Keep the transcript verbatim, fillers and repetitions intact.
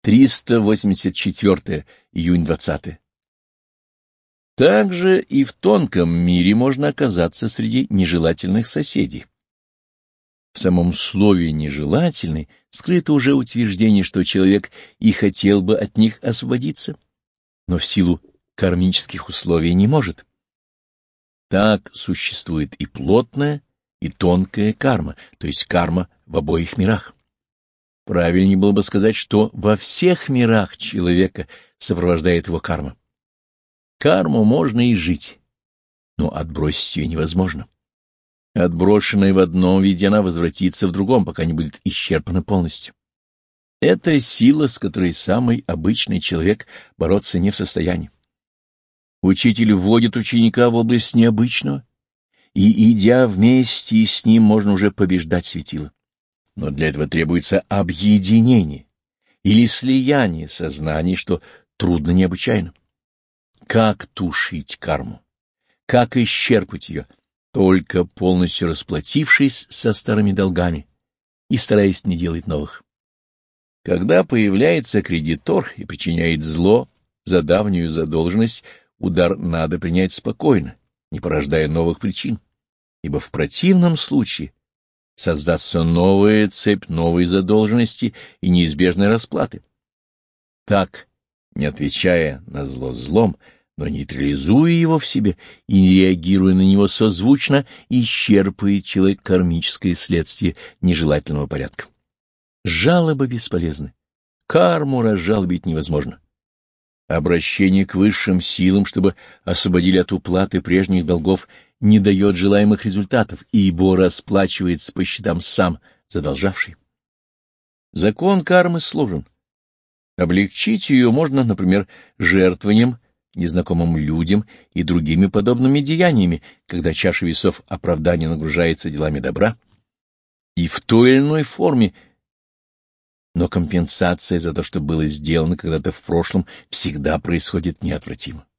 триста восемьдесят четвёртое, июнь двадцатое. Также и в тонком мире можно оказаться среди нежелательных соседей. В самом слове «нежелательный» скрыто уже утверждение, что человек и хотел бы от них освободиться, но в силу кармических условий не может. Так существует и плотная, и тонкая карма, то есть карма в обоих мирах. Правильнее было бы сказать, что во всех мирах человека сопровождает его карма. Карму можно и жить, но отбросить ее невозможно. Отброшенная в одном виде, она возвратится в другом, пока не будет исчерпана полностью. Это сила, с которой самый обычный человек бороться не в состоянии. Учитель вводит ученика в область необычного, и, идя вместе с ним, можно уже побеждать светило. Но для этого требуется объединение или слияние сознаний, что трудно необычайно. Как тушить карму? Как исчерпать ее? Только полностью расплатившись со старыми долгами и стараясь не делать новых. Когда появляется кредитор и причиняет зло за давнюю задолженность, удар надо принять спокойно, не порождая новых причин, ибо в противном случае создастся новая цепь новой задолженности и неизбежной расплаты. Так, не отвечая на зло злом, но нейтрализуя его в себе и не реагируя на него созвучно, исчерпывает человек кармическое следствие нежелательного порядка. Жалобы бесполезны. Карму разжалобить невозможно. Обращение к высшим силам, чтобы освободили от уплаты прежних долгов, не дает желаемых результатов, ибо расплачивается по счетам сам задолжавший. Закон кармы сложен. Облегчить ее можно, например, жертвованием незнакомым людям и другими подобными деяниями, когда чаша весов оправдания нагружается делами добра, и в той или иной форме, но компенсация за то, что было сделано когда-то в прошлом, всегда происходит неотвратимо.